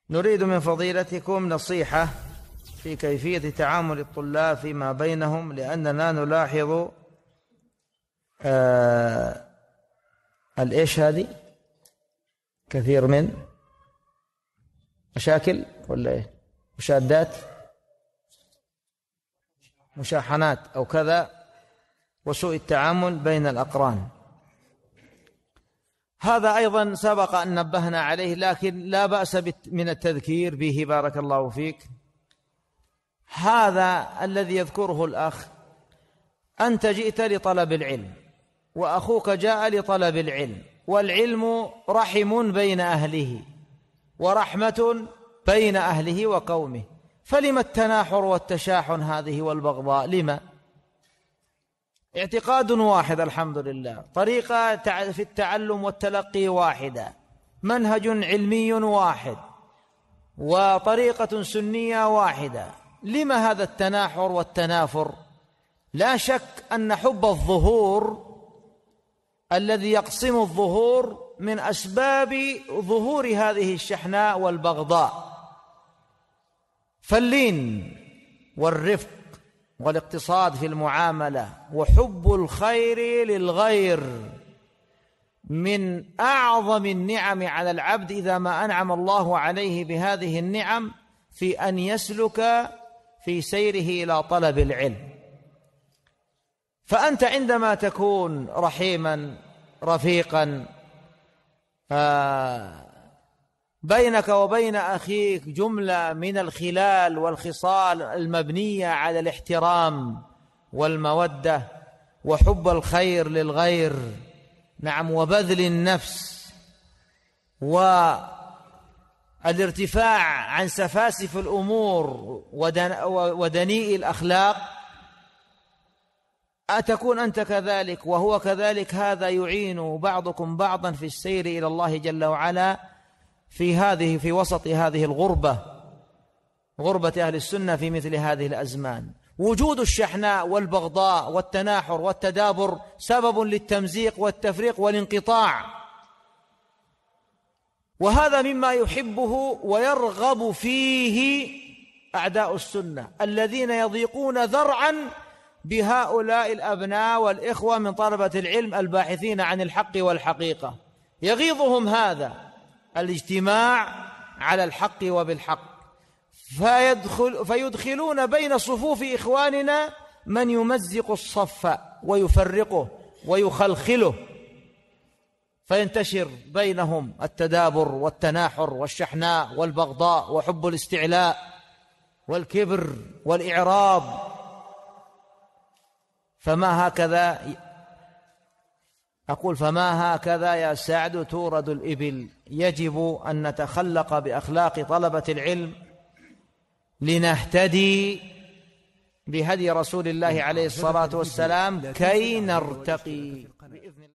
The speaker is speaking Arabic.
نريد من فضيلتكم نصيحة في كيفية تعامل الطلاب فيما بينهم، لأننا نلاحظ الإيش هذه كثير من مشاكل ولا إيه؟ مشادات، مشاحنات أو كذا، وسوء التعامل بين الأقران. هذا أيضا سبق أن نبهنا عليه، لكن لا بأس من التذكير به. بارك الله فيك. هذا الذي يذكره الأخ، أنت جئت لطلب العلم وأخوك جاء لطلب العلم، والعلم رحم بين أهله ورحمة بين أهله وقومه، فلما التناحر والتشاحن هذه والبغضاء؟ لما؟ اعتقاد واحد الحمد لله، طريقة في التعلم والتلقي واحدة، منهج علمي واحد، وطريقة سنية واحدة. لما هذا التناحر والتنافر؟ لا شك أن حب الظهور الذي يقسم الظهور من أسباب ظهور هذه الشحناء والبغضاء. فاللين والرفق والاقتصاد في المعاملة وحب الخير للغير من أعظم النعم على العبد إذا ما أنعم الله عليه بهذه النعم، في أن يسلك في سيره إلى طلب العلم. فأنت عندما تكون رحيما رفيقا بينك وبين أخيك جملة من الخلال والخصال المبنية على الاحترام والمودة وحب الخير للغير، نعم، وبذل النفس والارتفاع عن سفاسف الأمور ودنيء الأخلاق، أتكون أنت كذلك وهو كذلك. هذا يعين بعضكم بعضا في السير إلى الله جل وعلا في وسط هذه غربة أهل السنة في مثل هذه الأزمان. وجود الشحناء والبغضاء والتناحر والتدابر سبب للتمزيق والتفريق والانقطاع، وهذا مما يحبه ويرغب فيه أعداء السنة الذين يضيقون ذرعا بهؤلاء الأبناء والإخوة من طلبة العلم الباحثين عن الحق والحقيقة. يغيظهم هذا الاجتماع على الحق وبالحق، فيدخلون بين صفوف إخواننا من يمزق الصف ويفرقه ويخلخله، فينتشر بينهم التدابر والتناحر والشحناء والبغضاء وحب الاستعلاء والكبر والإعراض. فما هكذا يا سعد تورد الإبل. يجب أن نتخلق بأخلاق طلبة العلم لنهتدي بهدي رسول الله عليه الصلاة والسلام كي نرتقي.